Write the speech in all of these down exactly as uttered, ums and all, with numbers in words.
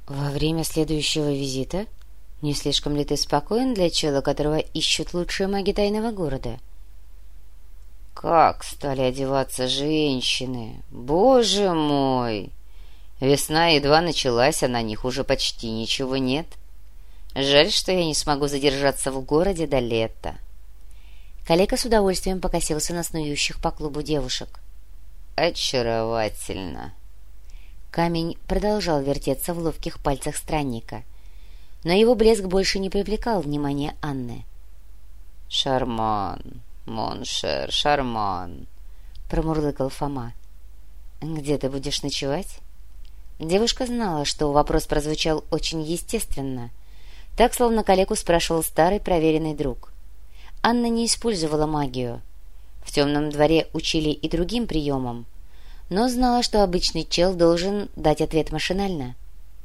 Во время следующего визита? Не слишком ли ты спокоен для чела, которого ищут лучшие маги тайного города? Как стали одеваться женщины! Боже мой! Весна едва началась, а на них уже почти ничего нет. Жаль, что я не смогу задержаться в городе до лета. Калека с удовольствием покосился на снующих по клубу девушек. Очаровательно. Камень продолжал вертеться в ловких пальцах странника, но его блеск больше не привлекал внимания Анны. «Шарман, моншер, шарман», — промурлыкал Фома. «Где ты будешь ночевать?» Девушка знала, что вопрос прозвучал очень естественно, так, словно Калеку спрашивал старый проверенный друг. Анна не использовала магию. В темном дворе учили и другим приемам, но знала, что обычный чел должен дать ответ машинально.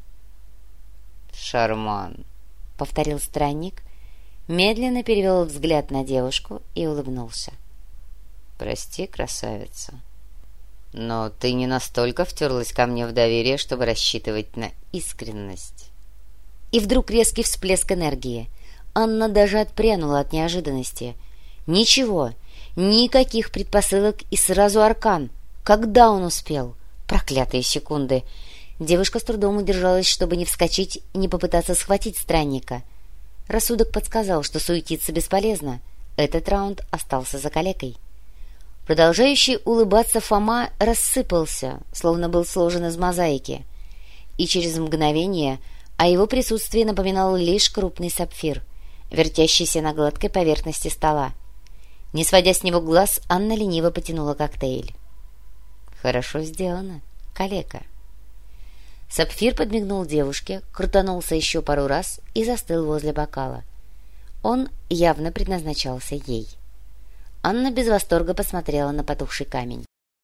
«Шарман», — повторил странник, медленно перевел взгляд на девушку и улыбнулся. «Прости, красавица, но ты не настолько втерлась ко мне в доверие, чтобы рассчитывать на искренность». И вдруг резкий всплеск энергии. Анна даже отпрянула от неожиданности. Ничего, никаких предпосылок и сразу аркан. Когда он успел? Проклятые секунды! Девушка с трудом удержалась, чтобы не вскочить и не попытаться схватить странника. Рассудок подсказал, что суетиться бесполезно. Этот раунд остался за Калекой. Продолжающий улыбаться Фома рассыпался, словно был сложен из мозаики. И через мгновение о его присутствии напоминал лишь крупный сапфир, вертящийся на гладкой поверхности стола. Не сводя с него глаз, Анна лениво потянула коктейль. «Хорошо сделано, Калека». Сапфир подмигнул девушке, крутанулся еще пару раз и застыл возле бокала. Он явно предназначался ей. Анна без восторга посмотрела на потухший камень.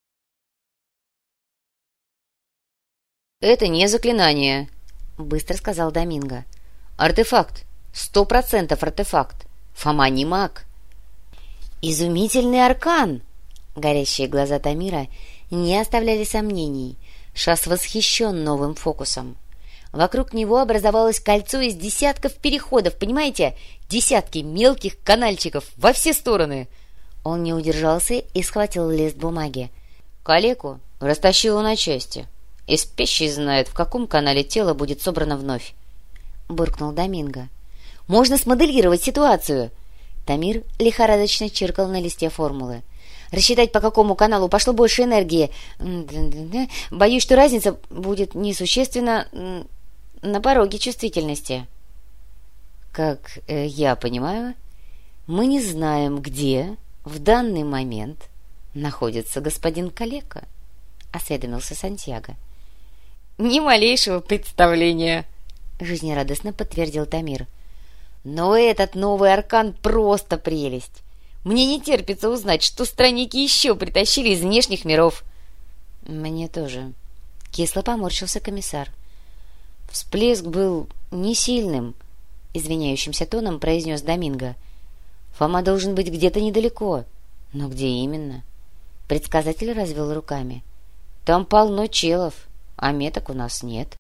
«Это не заклинание», — быстро сказал Доминго. «Артефакт. Сто процентов артефакт. Фома не маг». «Изумительный аркан!» Горящие глаза Тамира не оставляли сомнений. Шас восхищен новым фокусом. Вокруг него образовалось кольцо из десятков переходов, понимаете? Десятки мелких канальчиков во все стороны. Он не удержался и схватил лист бумаги. Калеку растащило на части. И спящий знает, в каком канале тело будет собрано вновь. Буркнул Доминго. «Можно смоделировать ситуацию!» Тамир лихорадочно чиркал на листе формулы. «Рассчитать, по какому каналу пошло больше энергии. Боюсь, что разница будет несущественна на пороге чувствительности». «Как э, я понимаю, мы не знаем, где в данный момент находится господин Калека», — осведомился Сантьяго. «Ни малейшего представления», — жизнерадостно подтвердил Тамир. «Но этот новый аркан просто прелесть. Мне не терпится узнать, что странники еще притащили из внешних миров». «Мне тоже», — кисло поморщился комиссар. «Всплеск был не сильным», — извиняющимся тоном произнес Доминго. «Фома должен быть где-то недалеко. Но где именно?» Предсказатель развел руками. «Там полно челов, а меток у нас нет».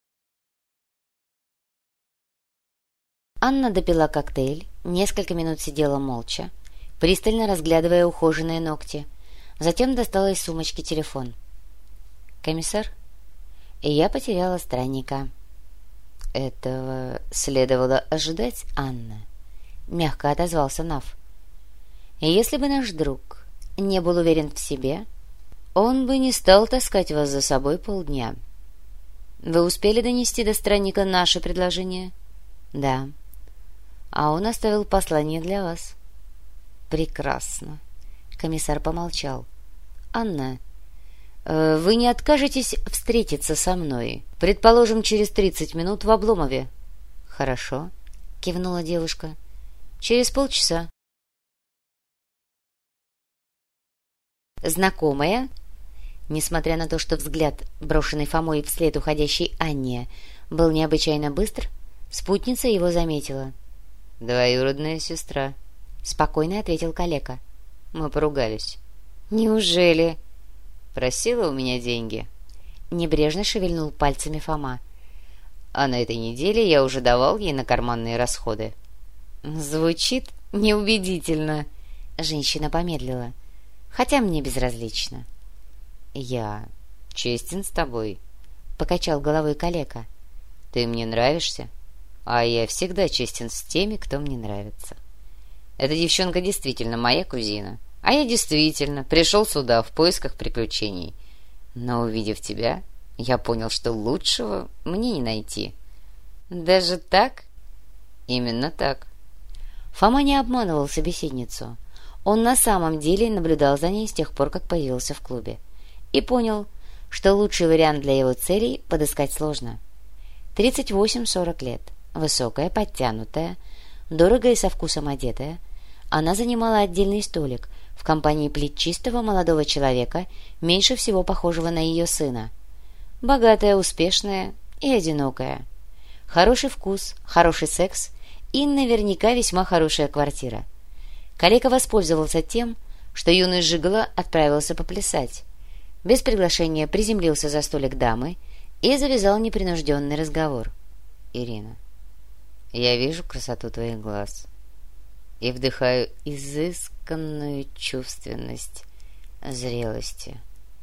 Анна допила коктейль, несколько минут сидела молча, пристально разглядывая ухоженные ногти. Затем достала из сумочки телефон. «Комиссар, я потеряла странника». «Этого следовало ожидать, Анна», — мягко отозвался Нав. «Если бы наш друг не был уверен в себе, он бы не стал таскать вас за собой полдня. Вы успели донести до странника наше предложение?» «Да. А он оставил послание для вас». «Прекрасно», — комиссар помолчал. «Анна, э, вы не откажетесь встретиться со мной, предположим, через тридцать минут в Обломове?» «Хорошо», — кивнула девушка. «Через полчаса». Знакомая, несмотря на то, что взгляд, брошенный Фомой вслед уходящей Анне, был необычайно быстр, спутница его заметила. «Двоюродная сестра», — спокойно ответил Калека. «Мы поругались». «Неужели?» «Просила у меня деньги». Небрежно шевельнул пальцами Фома. а на этой неделе я уже давал ей на карманные расходы». «Звучит неубедительно», — женщина помедлила, «хотя мне безразлично». «Я честен с тобой», — покачал головой калека. «Ты мне нравишься, а я всегда честен с теми, кто мне нравится. Эта девчонка действительно моя кузина, а я действительно пришел сюда в поисках приключений. Но, увидев тебя, я понял, что лучшего мне не найти». «Даже так?» «Именно так». Фома не обманывал собеседницу. Он на самом деле наблюдал за ней с тех пор, как появился в клубе, и понял, что лучший вариант для его целей подыскать сложно. тридцать восемь сорок лет, высокая, подтянутая, дорого и со вкусом одетая, она занимала отдельный столик в компании плечистого молодого человека, меньше всего похожего на ее сына. Богатая, успешная и одинокая. Хороший вкус, хороший секс и наверняка весьма хорошая квартира. Калека воспользовался тем, что юный жиголо отправился поплясать. Без приглашения приземлился за столик дамы и завязал непринужденный разговор. «Ирина, я вижу красоту твоих глаз и вдыхаю изысканную чувственность зрелости.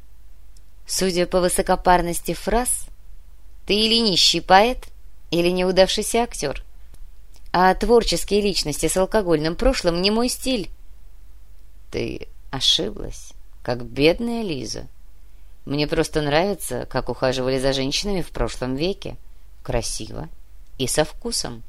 Судя по высокопарности фраз, ты или нищий поэт, или неудавшийся актер. А творческие личности с алкогольным прошлым не мой стиль». «Ты ошиблась, как бедная Лиза. Мне просто нравится, как ухаживали за женщинами в прошлом веке. Красиво и со вкусом».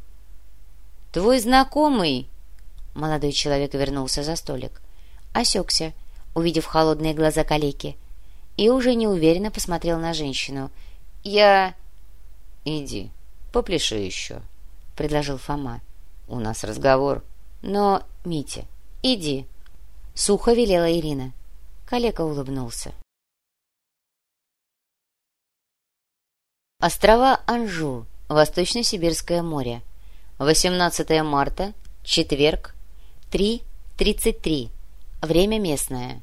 «Твой знакомый...» Молодой человек вернулся за столик. Осекся, увидев холодные глаза калеки, и уже неуверенно посмотрел на женщину. «Я...» «Иди, попляши еще», — предложил Фома. «У нас разговор». «Но, Митя, иди», — сухо велела Ирина. Калека улыбнулся. Острова Анжу, Восточно-Сибирское море. восемнадцатое марта, четверг, три тридцать три. Время местное.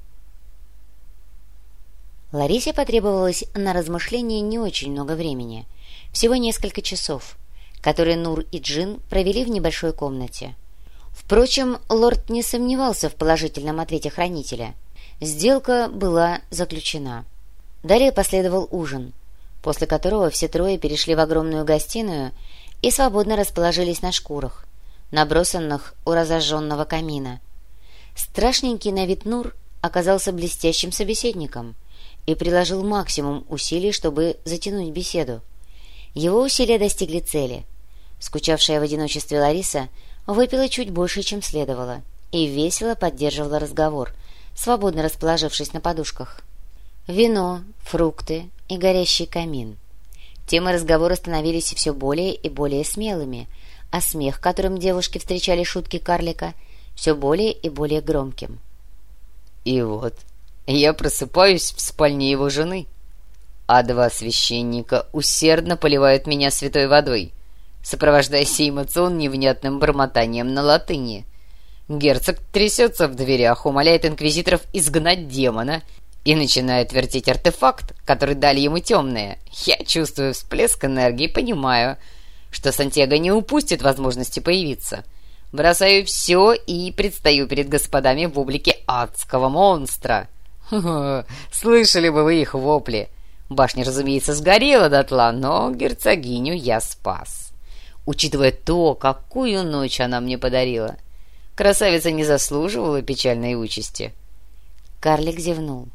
Ларисе потребовалось на размышление не очень много времени, всего несколько часов, которые Нур и Джин провели в небольшой комнате. Впрочем, лорд не сомневался в положительном ответе хранителя. Сделка была заключена. Далее последовал ужин, после которого все трое перешли в огромную гостиную и свободно расположились на шкурах, набросанных у разожженного камина. Страшненький на вид Нур оказался блестящим собеседником и приложил максимум усилий, чтобы затянуть беседу. Его усилия достигли цели. Скучавшая в одиночестве Лариса выпила чуть больше, чем следовало, и весело поддерживала разговор, свободно расположившись на подушках. Вино, фрукты и горящий камин. Темы разговора становились все более и более смелыми, а смех, которым девушки встречали шутки карлика, все более и более громким. «И вот я просыпаюсь в спальне его жены, а два священника усердно поливают меня святой водой, сопровождая сей эмоцион невнятным бормотанием на латыни. Герцог трясется в дверях, умоляет инквизиторов изгнать демона и начинает вертеть артефакт, который дали ему темные. Я чувствую всплеск энергии, понимаю, что Сантьяго не упустит возможности появиться. Бросаю все и предстаю перед господами в облике адского монстра. Хо-хо, слышали бы вы их вопли. Башня, разумеется, сгорела дотла, но герцогиню я спас. Учитывая то, какую ночь она мне подарила, красавица не заслуживала печальной участи. Карлик зевнул.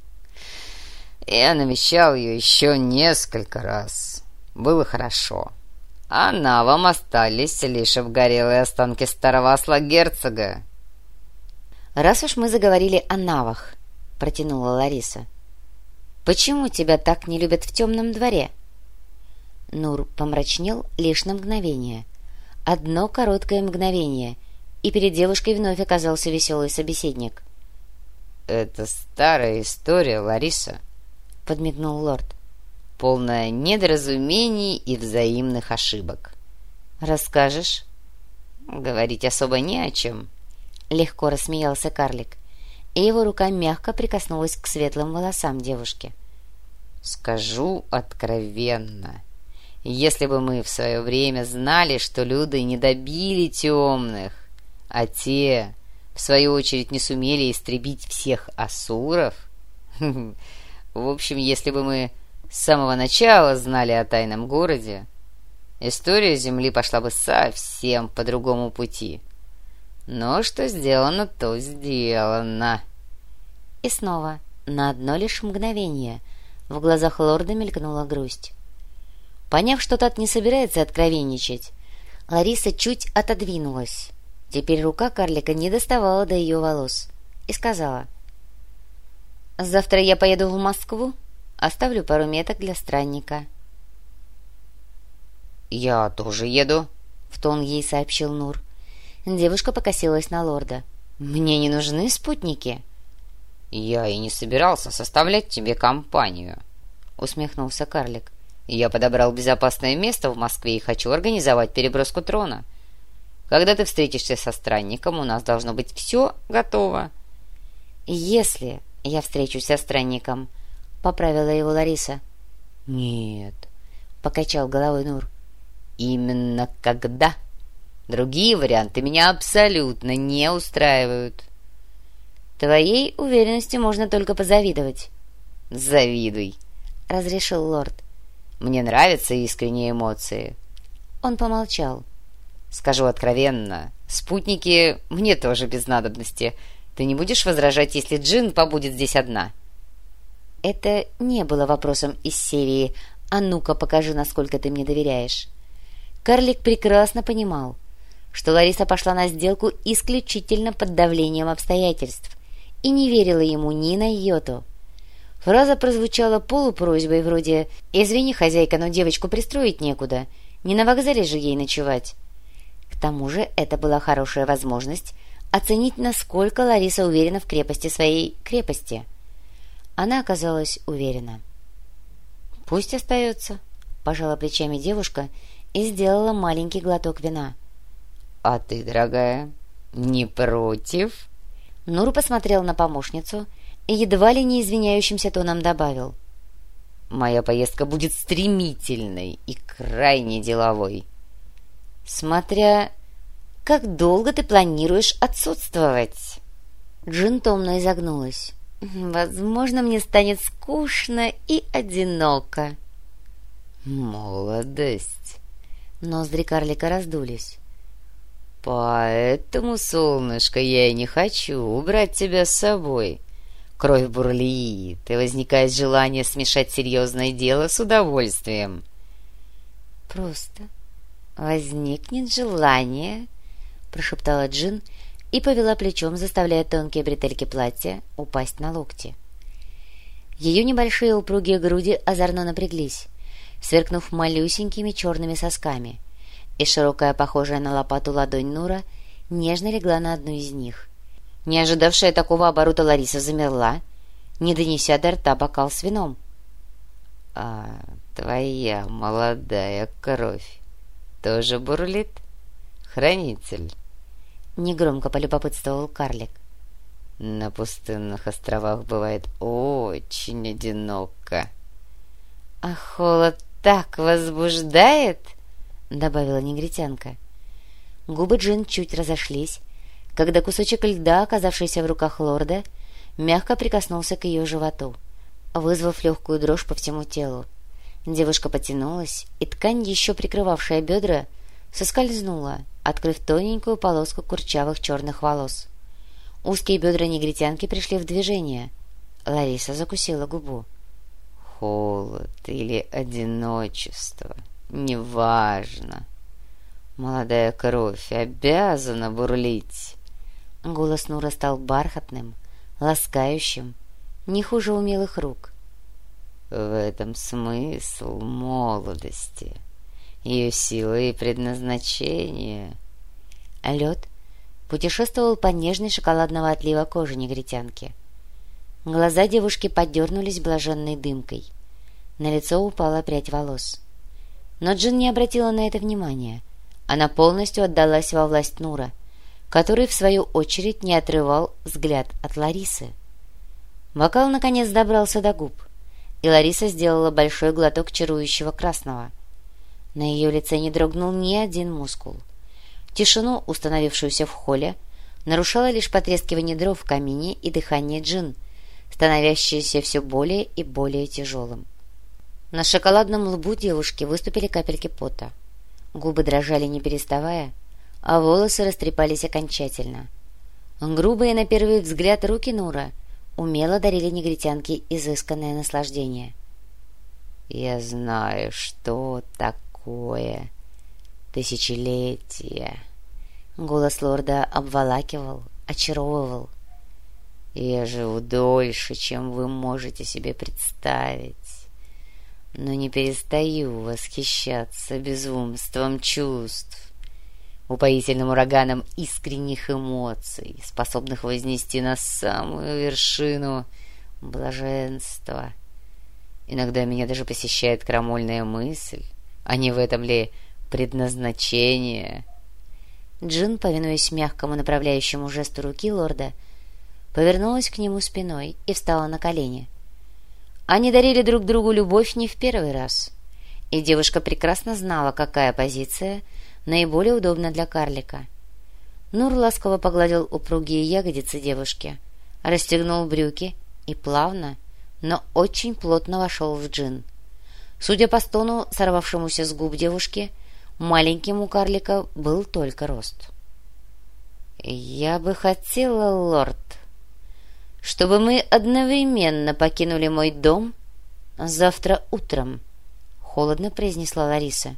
Я навещал ее еще несколько раз. Было хорошо. А навам остались лишь обгорелые останки старого осла герцога. «Раз уж мы заговорили о навах», — протянула Лариса, — «почему тебя так не любят в темном дворе?» Нур помрачнел лишь на мгновение. Одно короткое мгновение, и перед девушкой вновь оказался веселый собеседник. «Это старая история, Лариса», — подмигнул лорд. «Полная недоразумений и взаимных ошибок». «Расскажешь?» «Говорить особо не о чем», — легко рассмеялся карлик, и его рука мягко прикоснулась к светлым волосам девушки. «Скажу откровенно, Если бы мы в свое время знали, что люди не добили темных, а те, в свою очередь, не сумели истребить всех асуров... В общем, если бы мы с самого начала знали о тайном городе, история Земли пошла бы совсем по другому пути. Но что сделано, то сделано. И снова, на одно лишь мгновение, в глазах лорда мелькнула грусть. Поняв, что тот не собирается откровенничать, Лариса чуть отодвинулась. Теперь рука карлика не доставала до ее волос. И сказала: «Завтра я поеду в Москву, оставлю пару меток для странника». «Я тоже еду», — в тон ей сообщил Нур. Девушка покосилась на лорда. «Мне не нужны спутники». «Я и не собирался составлять тебе компанию», — усмехнулся карлик. «Я подобрал безопасное место в Москве и хочу организовать переброску трона. Когда ты встретишься со странником, у нас должно быть все готово». «Если я встречусь со странником», — поправила его Лариса. «Нет», — покачал головой Нур. «Именно когда? Другие варианты меня абсолютно не устраивают». «Твоей уверенности можно только позавидовать». «Завидуй», — разрешил лорд. «Мне нравятся искренние эмоции». Он помолчал. «Скажу откровенно, спутники мне тоже без надобности. Ты не будешь возражать, если Джин побудет здесь одна?» Это не было вопросом из серии «А ну-ка, покажи, насколько ты мне доверяешь». Карлик прекрасно понимал, что Лариса пошла на сделку исключительно под давлением обстоятельств и не верила ему ни на йоту. Фраза прозвучала полупросьбой вроде «Извини, хозяйка, но девочку пристроить некуда, не на вокзале же ей ночевать». К тому же это была хорошая возможность оценить, насколько Лариса уверена в крепости своей крепости. Она оказалась уверена. «Пусть остается», — пожала плечами девушка и сделала маленький глоток вина. «А ты, дорогая, не против?» Нур посмотрел на помощницу и едва ли не извиняющимся тоном добавил: «Моя поездка будет стремительной и крайне деловой». «Смотря как долго ты планируешь отсутствовать». Джин томно изогнулась. «Возможно, мне станет скучно и одиноко». «Молодость». Ноздри карлика раздулись. «Поэтому, солнышко, я и не хочу убрать тебя с собой. Кровь бурлит, и возникает желание смешать серьезное дело с удовольствием». «Просто возникнет желание», — прошептала Джин и повела плечом, заставляя тонкие бретельки платья упасть на локти. Ее небольшие упругие груди озорно напряглись, сверкнув малюсенькими черными сосками, и широкая, похожая на лопату ладонь Нура, нежно легла на одну из них. Не ожидавшая такого оборота Лариса замерла, не донеся до рта бокал с вином. «А твоя молодая кровь тоже бурлит, хранитель?» — негромко полюбопытствовал карлик. «На пустынных островах бывает очень одиноко». «А холод так возбуждает!» — добавила негритянка. Губы Джин чуть разошлись, когда кусочек льда, оказавшийся в руках лорда, мягко прикоснулся к ее животу, вызвав легкую дрожь по всему телу. Девушка потянулась, и ткань, еще прикрывавшая бедра, соскользнула, открыв тоненькую полоску курчавых черных волос. Узкие бедра негритянки пришли в движение. Лариса закусила губу. «Холод или одиночество, неважно. Молодая кровь обязана бурлить». Голос Нура стал бархатным, ласкающим, не хуже умелых рук. «В этом смысл молодости, ее силы и предназначение». Лед путешествовал по нежной шоколадного отлива кожи негритянки. Глаза девушки подернулись блаженной дымкой. На лицо упала прядь волос. Но Джин не обратила на это внимания. Она полностью отдалась во власть Нура, который, в свою очередь, не отрывал взгляд от Ларисы. Бокал, наконец, добрался до губ, и Лариса сделала большой глоток чарующего красного. На ее лице не дрогнул ни один мускул. Тишину, установившуюся в холле, нарушало лишь потрескивание дров в камине и дыхание Джин, становящееся все более и более тяжелым. На шоколадном лбу девушки выступили капельки пота. Губы дрожали не переставая, а волосы растрепались окончательно. Грубые на первый взгляд руки Нура умело дарили негритянке изысканное наслаждение. «Я знаю, что такое тысячелетие». Голос лорда обволакивал, очаровывал. «Я живу дольше, чем вы можете себе представить, но не перестаю восхищаться безумством чувств, упоительным ураганом искренних эмоций, способных вознести на самую вершину блаженства. Иногда меня даже посещает крамольная мысль, а не в этом ли предназначение?» Джин, повинуясь мягкому направляющему жесту руки лорда, повернулась к нему спиной и встала на колени. Они дарили друг другу любовь не в первый раз, и девушка прекрасно знала, какая позиция наиболее удобна для карлика. Нур ласково погладил упругие ягодицы девушки, расстегнул брюки и плавно, но очень плотно вошел в Джин. Судя по стону, сорвавшемуся с губ девушки, маленьким у карлика был только рост. «Я бы хотела, лорд, чтобы мы одновременно покинули мой дом завтра утром», — холодно произнесла Лариса.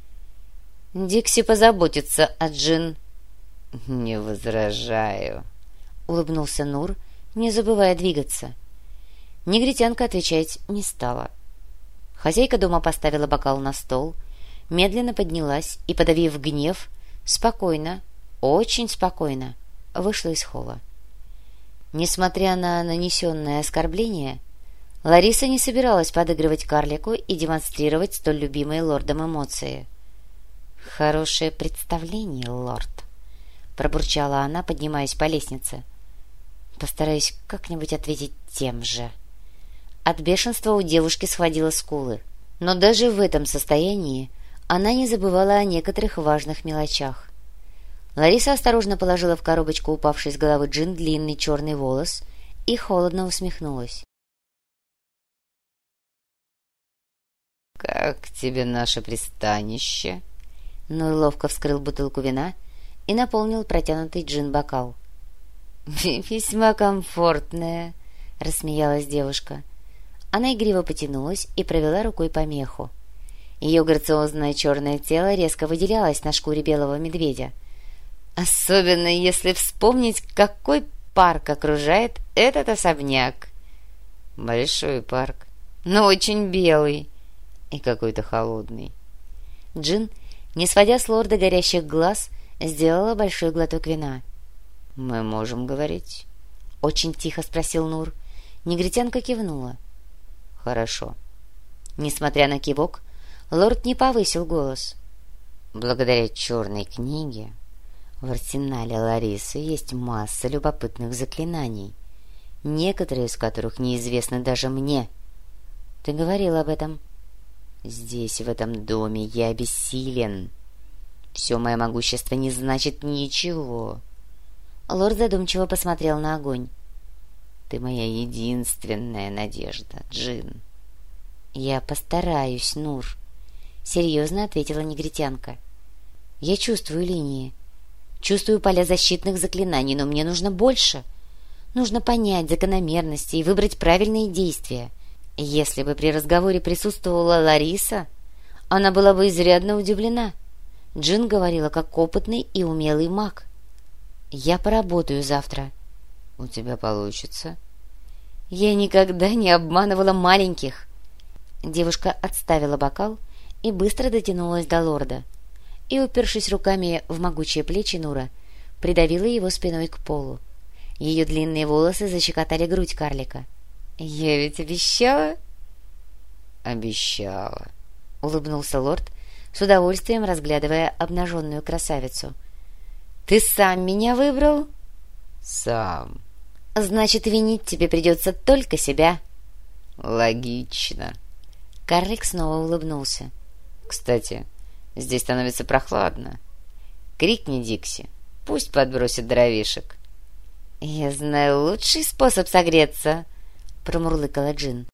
«Дикси позаботится о Джин». «Не возражаю», — улыбнулся Нур, не забывая двигаться. Негритянка отвечать не стала. Хозяйка дома поставила бокал на стол, медленно поднялась и, подавив гнев, спокойно, очень спокойно вышла из холла. Несмотря на нанесенное оскорбление, Лариса не собиралась подыгрывать карлику и демонстрировать столь любимые лордом эмоции. «Хорошее представление, лорд», — пробурчала она, поднимаясь по лестнице. «Постараюсь как-нибудь ответить тем же». От бешенства у девушки схватило скулы, но даже в этом состоянии она не забывала о некоторых важных мелочах. Лариса осторожно положила в коробочку упавший с головы Джин длинный черный волос и холодно усмехнулась. «Как тебе наше пристанище?» Ной ловко вскрыл бутылку вина и наполнил протянутый Джин бокал. «Весьма комфортное», — рассмеялась девушка. Она игриво потянулась и провела рукой по меху. Ее грациозное черное тело резко выделялось на шкуре белого медведя. Особенно если вспомнить, какой парк окружает этот особняк. «Большой парк, но очень белый и какой-то холодный». Джин, не сводя с лорда горящих глаз, сделала большой глоток вина. «Мы можем говорить?» — очень тихо спросил Нур. Негритянка кивнула. «Хорошо». Несмотря на кивок, лорд не повысил голос. «Благодаря черной книге в арсенале Ларисы есть масса любопытных заклинаний, некоторые из которых неизвестны даже мне. Ты говорил об этом». «Здесь, в этом доме, я бессилен. Все мое могущество не значит ничего». Лорд задумчиво посмотрел на огонь. «Ты моя единственная надежда, Джин». «Я постараюсь, Нур», — серьезно ответила негритянка. «Я чувствую линии, чувствую поля защитных заклинаний, но мне нужно больше. Нужно понять закономерности и выбрать правильные действия. Если бы при разговоре присутствовала Лариса, она была бы изрядно удивлена. Джин говорила как опытный и умелый маг. Я поработаю завтра». «У тебя получится?» «Я никогда не обманывала маленьких». Девушка отставила бокал и быстро дотянулась до лорда и, упершись руками в могучие плечи Нура, придавила его спиной к полу. Ее длинные волосы защекотали грудь карлика. «Я ведь обещала?» «Обещала», — улыбнулся лорд, с удовольствием разглядывая обнаженную красавицу. «Ты сам меня выбрал?» «Сам». «Значит, винить тебе придется только себя». «Логично». Карлик снова улыбнулся. «Кстати, Здесь становится прохладно. Крикни Дикси, пусть подбросит дровишек». «Я знаю лучший способ согреться», — промурлыкала Джин.